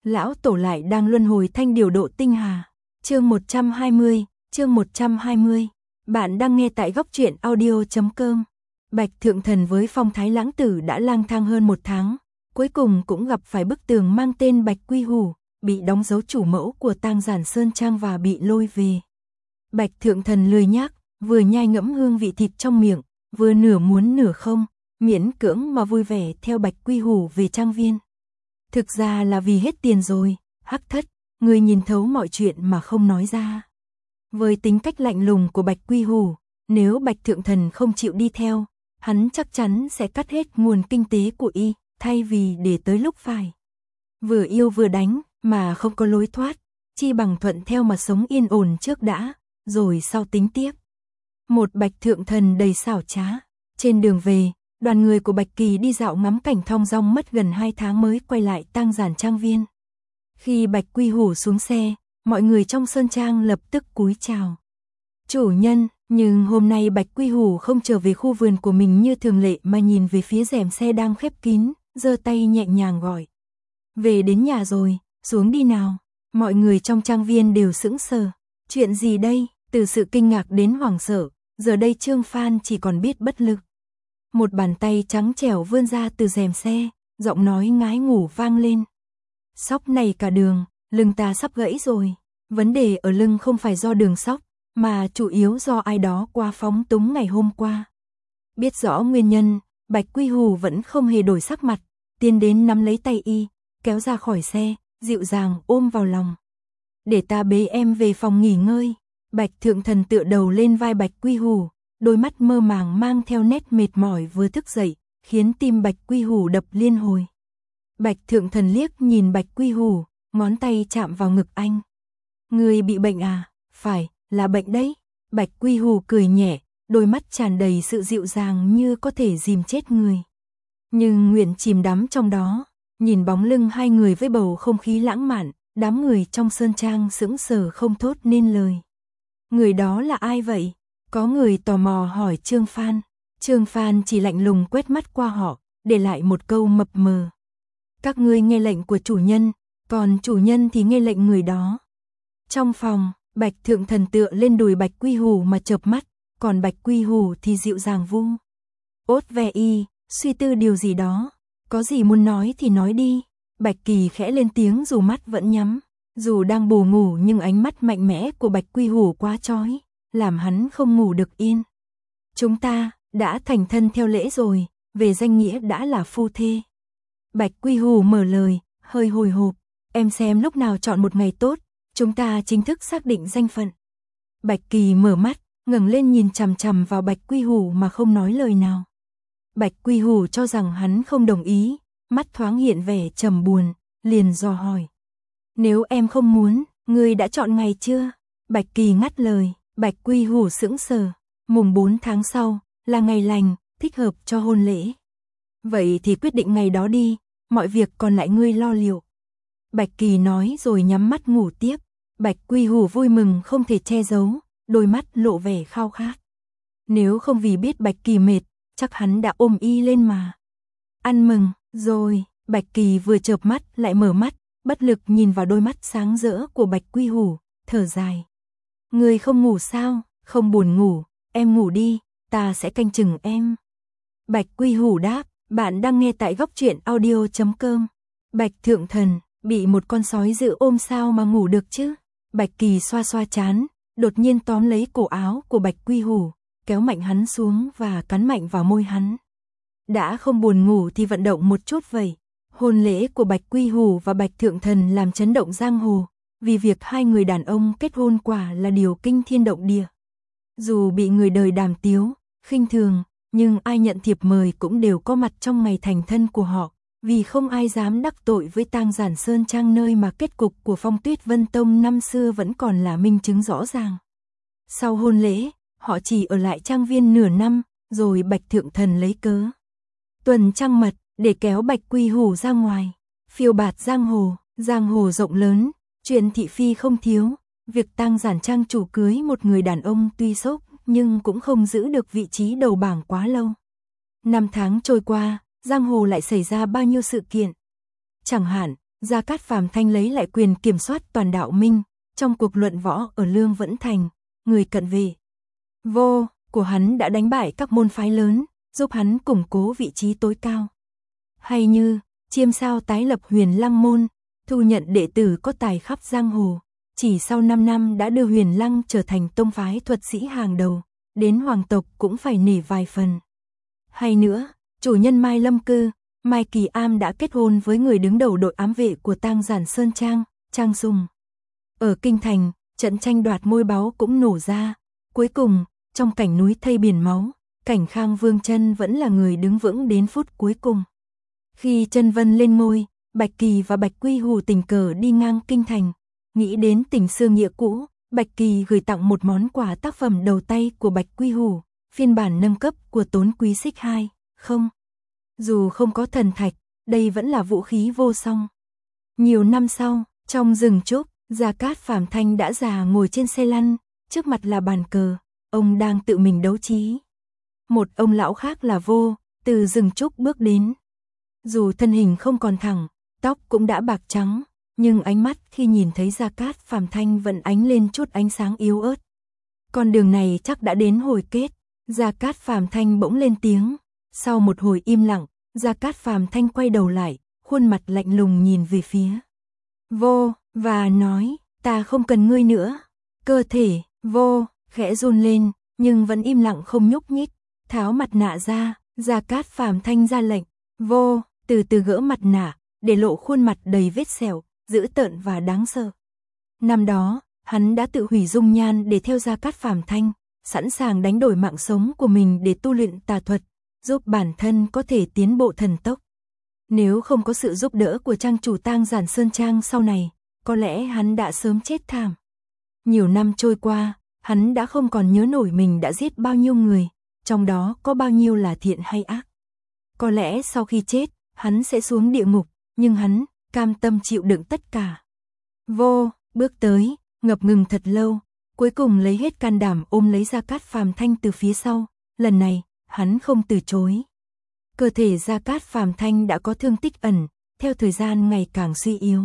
lão tổ lại đang luân hồi thanh điều độ tinh hà. Chương 120. Bạn đang nghe tại góc truyện audio.com. Bạch Thượng Thần với phong thái lãng tử đã lang thang hơn 1 tháng, cuối cùng cũng gặp phải bức tường mang tên Bạch Quy Hủ, bị đóng dấu chủ mẫu của Tang Giản Sơn Trang và bị lôi về. Bạch Thượng Thần lười nhác, vừa nhai ngẫm hương vị thịt trong miệng, vừa nửa muốn nửa không, miễn cưỡng mà vui vẻ theo Bạch Quy Hủ về trang viên. Thực ra là vì hết tiền rồi, Hắc Thất, người nhìn thấu mọi chuyện mà không nói ra. Với tính cách lạnh lùng của Bạch Quy Hủ, nếu Bạch Thượng Thần không chịu đi theo, hắn chắc chắn sẽ cắt hết nguồn kinh tế của y, thay vì để tới lúc phải vừa yêu vừa đánh, mà không có lối thoát, chi bằng thuận theo mà sống yên ổn trước đã, rồi sau tính tiếp. Một Bạch Thượng Thần đầy xảo trá. Trên đường về, đoàn người của Bạch Kỳ đi dạo ngắm cảnh thong dong mất gần 2 tháng mới quay lại Tang Giản trang viên. Khi Bạch Quy Hủ xuống xe, mọi người trong sơn trang lập tức cúi chào. Chủ nhân, nhưng hôm nay Bạch Quy Hủ không trở về khu vườn của mình như thường lệ mà nhìn về phía rèm xe đang khép kín, giơ tay nhẹ nhàng gọi. Về đến nhà rồi, xuống đi nào. Mọi người trong trang viên đều sững sờ. Chuyện gì đây? Từ sự kinh ngạc đến hoảng sợ, giờ đây Trương Phan chỉ còn biết bất lực. Một bàn tay trắng trẻo vươn ra từ rèm xe, giọng nói ngái ngủ vang lên. Sóc này cả đường, lưng ta sắp gãy rồi. Vấn đề ở lưng không phải do đường sóc, mà chủ yếu do ai đó quá phóng túng ngày hôm qua. Biết rõ nguyên nhân, Bạch Quy Hủ vẫn không hề đổi sắc mặt, tiến đến nắm lấy tay y, kéo ra khỏi xe, dịu dàng ôm vào lòng. Để ta bế em về phòng nghỉ ngơi. Bạch Thượng Thần tựa đầu lên vai Bạch Quy Hủ, đôi mắt mơ màng mang theo nét mệt mỏi vừa thức dậy, khiến tim Bạch Quy Hủ đập liên hồi. Bạch Thượng Thần liếc nhìn Bạch Quy Hủ, ngón tay chạm vào ngực anh. Người bị bệnh à? Phải, là bệnh đấy. Bạch Quy Hủ cười nhẹ, đôi mắt tràn đầy sự dịu dàng như có thể dìm chết người. Nhưng nguyện chìm đắm trong đó, nhìn bóng lưng hai người với bầu không khí lãng mạn, đám người trong sơn trang sững sờ không thốt nên lời. Người đó là ai vậy? Có người tò mò hỏi Trương Phan. Trương Phan chỉ lạnh lùng quét mắt qua họ, để lại một câu mập mờ. Các ngươi nghe lệnh của chủ nhân, còn chủ nhân thì nghe lệnh người đó. Trong phòng, Bạch Thượng Thần tựa lên đùi Bạch Quy Hủ mà chợp mắt, còn Bạch Quy Hủ thì dịu dàng vu. Ốt ve y, suy tư điều gì đó. Có gì muốn nói thì nói đi. Bạch Kỳ khẽ lên tiếng dù mắt vẫn nhắm. Dù đang bù ngủ nhưng ánh mắt mạnh mẽ của Bạch Quy Hủ quá chói, làm hắn không ngủ được yên. Chúng ta đã thành thân theo lễ rồi, về danh nghĩa đã là phu thê. Bạch Quy Hủ mở lời, hơi hồi hộp. Em xem lúc nào chọn một ngày tốt, chúng ta chính thức xác định danh phận. Bạch Kỳ mở mắt, ngẩng lên nhìn chằm chằm vào Bạch Quy Hủ mà không nói lời nào. Bạch Quy Hủ cho rằng hắn không đồng ý, mắt thoáng hiện vẻ trầm buồn, liền dò hỏi. Nếu em không muốn, ngươi đã chọn ngày chưa? Bạch Kỳ ngắt lời. Bạch Quy Hủ sững sờ. Mùng 4 tháng sau, là ngày lành, thích hợp cho hôn lễ. Vậy thì quyết định ngày đó đi, mọi việc còn lại ngươi lo liệu. Bạch Kỳ nói rồi nhắm mắt ngủ tiếp. Bạch Quy Hủ vui mừng không thể che giấu, đôi mắt lộ vẻ khao khát. Nếu không vì biết Bạch Kỳ mệt, chắc hắn đã ôm y lên mà. Ăn mừng, rồi, Bạch Kỳ vừa chợp mắt lại mở mắt, bất lực nhìn vào đôi mắt sáng rỡ của Bạch Quy Hủ, thở dài. Người không ngủ sao? Không buồn ngủ, em ngủ đi, ta sẽ canh chừng em. Bạch Quy Hủ đáp, bạn đang nghe tại góc truyện audio.com. Bạch Thượng Thần, bị một con sói dữ ôm sao mà ngủ được chứ? Bạch Kỳ xoa xoa trán, đột nhiên tóm lấy cổ áo của Bạch Quy Hủ, kéo mạnh hắn xuống và cắn mạnh vào môi hắn. Đã không buồn ngủ thì vận động một chút vậy. Hôn lễ của Bạch Quy Hủ và Bạch Thượng Thần làm chấn động giang hồ, vì việc hai người đàn ông kết hôn quả là điều kinh thiên động địa. Dù bị người đời đàm tiếu, khinh thường, nhưng ai nhận thiệp mời cũng đều có mặt trong ngày thành thân của họ, vì không ai dám đắc tội với Tang Giản Sơn Trang nơi mà kết cục của Phong Tuyết Vân Tông năm xưa vẫn còn là minh chứng rõ ràng. Sau hôn lễ, họ chỉ ở lại trang viên nửa năm, rồi Bạch Thượng Thần lấy cớ tuần trăng mật để kéo Bạch Quy Hủ ra ngoài, phiêu bạt giang hồ rộng lớn, chuyện thị phi không thiếu, việc Tang Giản Trang chủ cưới một người đàn ông tuy sốc nhưng cũng không giữ được vị trí đầu bảng quá lâu. 5 tháng trôi qua, giang hồ lại xảy ra bao nhiêu sự kiện. Chẳng hạn, Gia Cát Phàm Thanh lấy lại quyền kiểm soát toàn đạo Minh, trong cuộc luận võ ở Lương Vẫn Thành, người cận vệ vô của hắn đã đánh bại các môn phái lớn, giúp hắn củng cố vị trí tối cao. Hay như, chiêm sao tái lập Huyền Lăng môn, thu nhận đệ tử có tài khắp giang hồ, chỉ sau 5 năm đã đưa Huyền Lăng trở thành tông phái thuật sĩ hàng đầu, đến hoàng tộc cũng phải nể vài phần. Hay nữa, chủ nhân Mai Lâm Cư, Mai Kỳ Am đã kết hôn với người đứng đầu đội ám vệ của Tang Giản Sơn Trang, Trang Sùng. Ở Kinh Thành, trận tranh đoạt ngôi báu cũng nổ ra. Cuối cùng, trong cảnh núi thây biển máu, Cảnh Khang Vương Chân vẫn là người đứng vững đến phút cuối cùng. Khi Chân Vân lên ngôi, Bạch Kỳ và Bạch Quy Hù tình cờ đi ngang Kinh Thành. Nghĩ đến tình xưa nghĩa cũ, Bạch Kỳ gửi tặng một món quà tác phẩm đầu tay của Bạch Quy Hù, phiên bản nâng cấp của Tốn Quý Xích 2, không. Dù không có thần thạch, đây vẫn là vũ khí vô song. Nhiều năm sau, trong rừng trúc, Gia Cát Phàm Thanh đã già ngồi trên xe lăn, trước mặt là bàn cờ, ông đang tự mình đấu trí. Một ông lão khác là Vô, từ rừng trúc bước đến. Dù thân hình không còn thẳng, tóc cũng đã bạc trắng, nhưng ánh mắt khi nhìn thấy Gia Cát Phàm Thanh vẫn ánh lên chút ánh sáng yếu ớt. Con đường này chắc đã đến hồi kết, Gia Cát Phàm Thanh bỗng lên tiếng. Sau một hồi im lặng, Gia Cát Phàm Thanh quay đầu lại, khuôn mặt lạnh lùng nhìn về phía Vô, và nói, ta không cần ngươi nữa. Cơ thể, Vô, khẽ run lên, nhưng vẫn im lặng không nhúc nhích, tháo mặt nạ ra, Gia Cát Phàm Thanh ra lệnh, Vô, từ từ gỡ mặt nạ, để lộ khuôn mặt đầy vết sẹo, dữ tợn và đáng sợ. Năm đó, hắn đã tự hủy dung nhan để theo Gia Cát Phàm Thanh, sẵn sàng đánh đổi mạng sống của mình để tu luyện tà thuật, giúp bản thân có thể tiến bộ thần tốc. Nếu không có sự giúp đỡ của trang chủ Tang Giản Sơn Trang sau này, có lẽ hắn đã sớm chết thảm. Nhiều năm trôi qua, hắn đã không còn nhớ nổi mình đã giết bao nhiêu người, trong đó có bao nhiêu là thiện hay ác. Có lẽ sau khi chết, hắn sẽ xuống địa ngục, nhưng hắn cam tâm chịu đựng tất cả. Vô, bước tới, ngập ngừng thật lâu, cuối cùng lấy hết can đảm ôm lấy Gia Cát Phàm Thanh từ phía sau, lần này, hắn không từ chối. Cơ thể Gia Cát Phàm Thanh đã có thương tích ẩn, theo thời gian ngày càng suy yếu.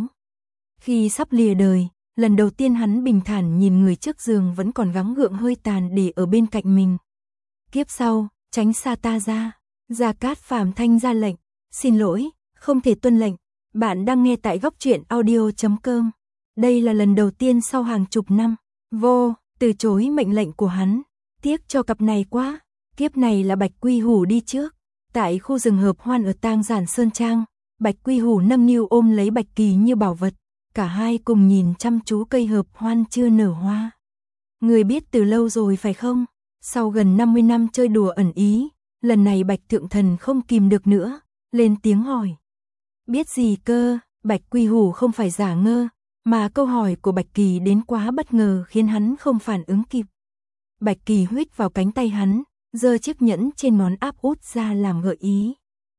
Khi sắp lìa đời, lần đầu tiên hắn bình thản nhìn người trước giường vẫn còn gắng gượng hơi tàn để ở bên cạnh mình. Kiếp sau, tránh xa ta ra. Gia Cát Phàm Thanh ra lệnh, xin lỗi, không thể tuân lệnh. Bạn đang nghe tại góc truyện audio.com. Đây là lần đầu tiên sau hàng chục năm, Vô từ chối mệnh lệnh của hắn. Tiếc cho cặp này quá. Kiếp này là Bạch Quy Hù đi trước. Tại khu rừng hợp hoan ở Tang Giản Sơn Trang, Bạch Quy Hù nâng niu ôm lấy Bạch Kỳ như bảo vật. Cả hai cùng nhìn chăm chú cây hợp hoan chưa nở hoa. Người biết từ lâu rồi phải không? Sau gần 50 năm chơi đùa ẩn ý, lần này Bạch Thượng Thần không kìm được nữa, lên tiếng hỏi. Biết gì cơ? Bạch Quy Hù không phải giả ngơ, mà câu hỏi của Bạch Kỳ đến quá bất ngờ khiến hắn không phản ứng kịp. Bạch Kỳ huýt vào cánh tay hắn, giơ chiếc nhẫn trên ngón áp út ra làm gợi ý.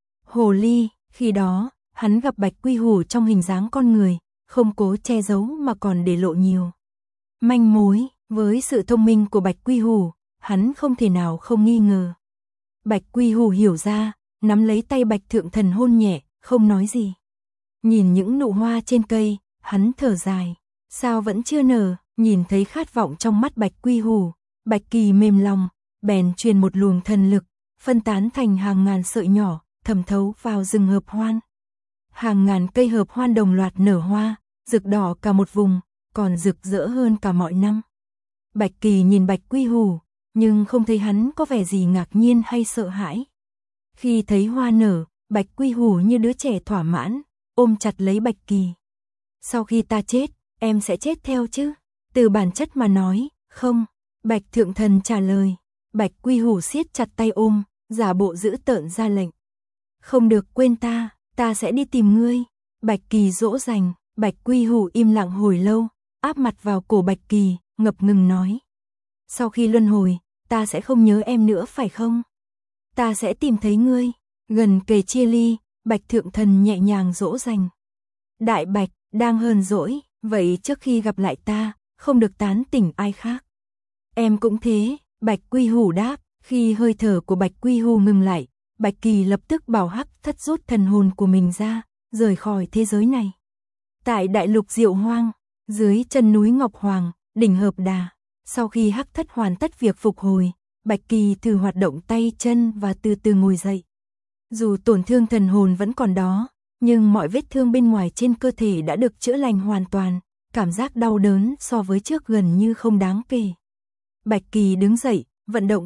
Hồ ly, khi đó, hắn gặp Bạch Quy Hù trong hình dáng con người, không cố che giấu mà còn để lộ nhiều manh mối. Với sự thông minh của Bạch Quy Hù, hắn không thể nào không nghi ngờ. Bạch Quy Hù hiểu ra, nắm lấy tay Bạch Thượng Thần hôn nhẹ, không nói gì. Nhìn những nụ hoa trên cây, hắn thở dài. Sao vẫn chưa nở? Nhìn thấy khát vọng trong mắt Bạch Quy Hù, Bạch Kỳ mềm lòng, bèn truyền một luồng thần lực, phân tán thành hàng ngàn sợi nhỏ, thẩm thấu vào rừng hợp hoan. Hàng ngàn cây hợp hoan đồng loạt nở hoa, rực đỏ cả một vùng, còn rực rỡ hơn cả mọi năm. Bạch Kỳ nhìn Bạch Quy Hù, nhưng không thấy hắn có vẻ gì ngạc nhiên hay sợ hãi. Khi thấy hoa nở, Bạch Quy Hù như đứa trẻ thỏa mãn, ôm chặt lấy Bạch Kỳ. Sau khi ta chết, em sẽ chết theo chứ? Từ bản chất mà nói, không. Bạch Thượng Thần trả lời. Bạch Quy Hù siết chặt tay ôm, giả bộ dữ tợn ra lệnh. Không được quên ta sẽ đi tìm ngươi. Bạch Kỳ dỗ dành. Bạch Quy Hù im lặng hồi lâu, áp mặt vào cổ Bạch Kỳ, ngập ngừng nói. Sau khi luân hồi, ta sẽ không nhớ em nữa phải không? Ta sẽ tìm thấy ngươi. Gần kề chia ly, Bạch Thượng Thần nhẹ nhàng dỗ dành. Đại Bạch, đang hờn dỗi, vậy trước khi gặp lại ta, không được tán tỉnh ai khác. Em cũng thế, Bạch Quy Hù đáp. Khi hơi thở của Bạch Quy Hù ngừng lại, Bạch Kỳ lập tức bảo Hắc Thất rút thần hồn của mình ra, rời khỏi thế giới này. Tại đại lục Diệu Hoang, dưới chân núi Ngọc Hoàng, đỉnh Hợp Đà, sau khi Hắc Thất hoàn tất việc phục hồi, Bạch Kỳ thử hoạt động tay chân và từ từ ngồi dậy. Dù tổn thương thần hồn vẫn còn đó, nhưng mọi vết thương bên ngoài trên cơ thể đã được chữa lành hoàn toàn, cảm giác đau đớn so với trước gần như không đáng kể. Bạch Kỳ đứng dậy, vận động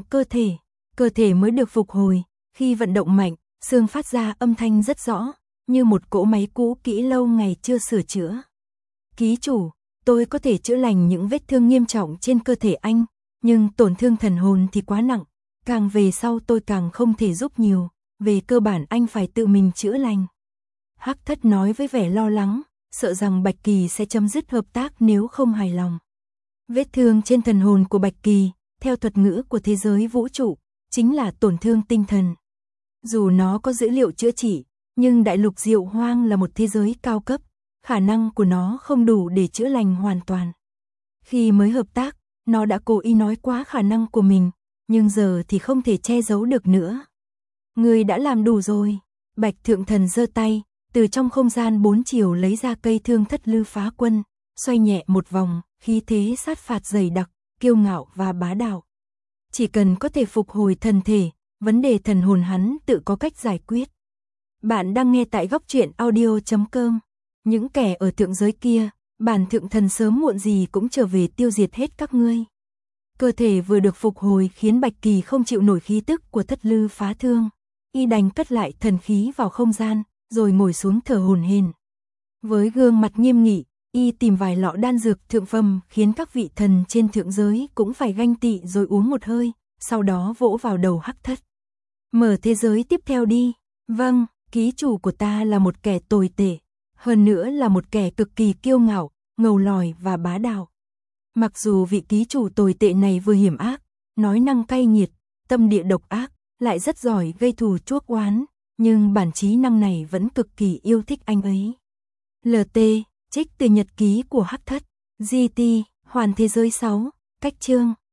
cơ thể mới được phục hồi, khi vận động mạnh, xương phát ra âm thanh rất rõ, như một cỗ máy cũ kỹ lâu ngày chưa sửa chữa. Ký chủ, tôi có thể chữa lành những vết thương nghiêm trọng trên cơ thể anh, nhưng tổn thương thần hồn thì quá nặng, càng về sau tôi càng không thể giúp nhiều, về cơ bản anh phải tự mình chữa lành. Hắc Thất nói với vẻ lo lắng, sợ rằng Bạch Kỳ sẽ chấm dứt hợp tác nếu không hài lòng. Vết thương trên thần hồn của Bạch Kỳ, theo thuật ngữ của thế giới vũ trụ, chính là tổn thương tinh thần. Dù nó có dữ liệu chữa trị, nhưng đại lục Diệu Hoang là một thế giới cao cấp, khả năng của nó không đủ để chữa lành hoàn toàn. Khi mới hợp tác, nó đã cố ý nói quá khả năng của mình, nhưng giờ thì không thể che giấu được nữa. Người đã làm đủ rồi. Bạch Thượng Thần giơ tay, từ trong không gian 4 chiều lấy ra cây thương thất lư phá quân, xoay nhẹ một vòng, khí thế sát phạt dày đặc, kiêu ngạo và bá đạo. Chỉ cần có thể phục hồi thần thể, vấn đề thần hồn hắn tự có cách giải quyết. Bạn đang nghe tại góc truyện audio.com. Những kẻ ở thượng giới kia, bản Thượng Thần sớm muộn gì cũng trở về tiêu diệt hết các ngươi. Cơ thể vừa được phục hồi khiến Bạch Kỳ không chịu nổi khí tức của thất lư phá thương. Y đành cất lại thần khí vào không gian, rồi ngồi xuống thở hổn hển. Với gương mặt nghiêm nghị, Y tìm vài lọ đan dược thượng phẩm khiến các vị thần trên thượng giới cũng phải ganh tị rồi uống một hơi, sau đó vỗ vào đầu Hắc Thất. Mở thế giới tiếp theo đi. Vâng, ký chủ của ta là một kẻ tồi tệ, hơn nữa là một kẻ cực kỳ kiêu ngạo, ngầu lòi và bá đạo. Mặc dù vị ký chủ tồi tệ này vừa hiểm ác, nói năng cay nghiệt, tâm địa độc ác, lại rất giỏi gây thù chuốc oán, nhưng bản trí năng này vẫn cực kỳ yêu thích anh ấy. LT, trích từ nhật ký của Hắc Thất, GT, Hoàn thế giới 6, cách chương.